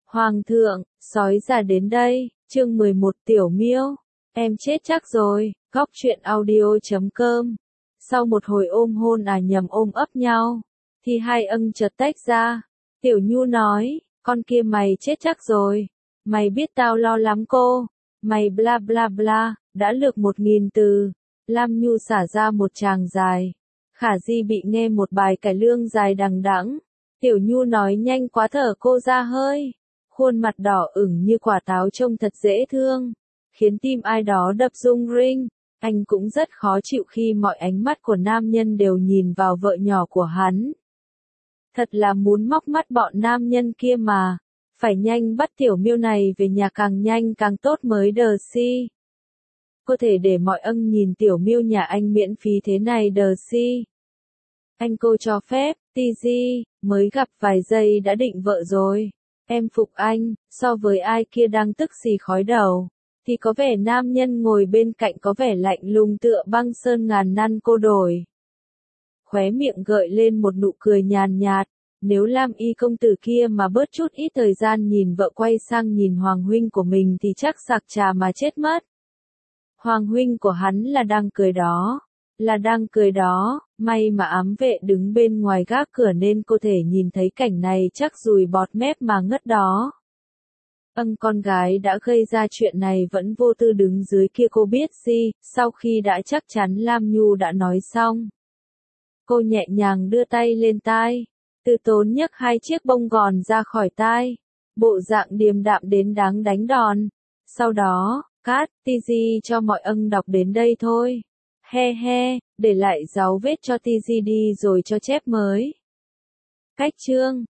Hoàng thượng, sói già đến đây, chương 11 Tiểu Miêu, em chết chắc rồi, góc truyện audio.com. Sau một hồi ôm hôn nhầm ôm ấp nhau, thì hai chợt tách ra. Tiểu Nhu nói, con kia mày chết chắc rồi, mày biết tao lo lắm cô, mày bla bla bla, đã lược 1000 từ. Lam Nhu xả ra một tràng dài. Khả Di bị nghe một bài cải lương dài đằng đẵng. Tiểu Nhu nói nhanh quá thở cô ra hơi. Khuôn mặt đỏ ửng như quả táo trông thật dễ thương, khiến tim ai đó đập rung rinh. Anh cũng rất khó chịu khi mọi ánh mắt của nam nhân đều nhìn vào vợ nhỏ của hắn. Thật là muốn móc mắt bọn nam nhân kia mà. Phải nhanh bắt Tiểu Miêu này về nhà càng nhanh càng tốt mới đờ si. Có thể để mọi nhìn Tiểu Miêu nhà anh miễn phí thế này đờ si. Anh cô cho phép, TG, mới gặp vài giây đã định vợ rồi. Em phục anh, so với ai kia đang tức xì khói đầu, thì có vẻ nam nhân ngồi bên cạnh có vẻ lạnh lùng tựa băng sơn ngàn năm cô đổi. Khóe miệng gợi lên một nụ cười nhàn nhạt, nếu Lam Y công tử kia mà bớt chút ít thời gian nhìn vợ quay sang nhìn Hoàng huynh của mình thì chắc sặc trà mà chết mất. Hoàng huynh của hắn là đang cười đó, may mà ám vệ đứng bên ngoài gác cửa nên cô thể nhìn thấy cảnh này chắc dùi bọt mép mà ngất đó. Con gái đã gây ra chuyện này vẫn vô tư đứng dưới kia cô biết gì, sau khi đã chắc chắn Lam Nhu đã nói xong. Cô nhẹ nhàng đưa tay lên tai, từ tốn nhấc 2 chiếc bông gòn ra khỏi tai, bộ dạng điềm đạm đến đáng đánh đòn. Sau đó, cát, TG cho mọi đọc đến đây thôi. He he, để lại dấu vết cho TG đi rồi cho chép mới. Cách chương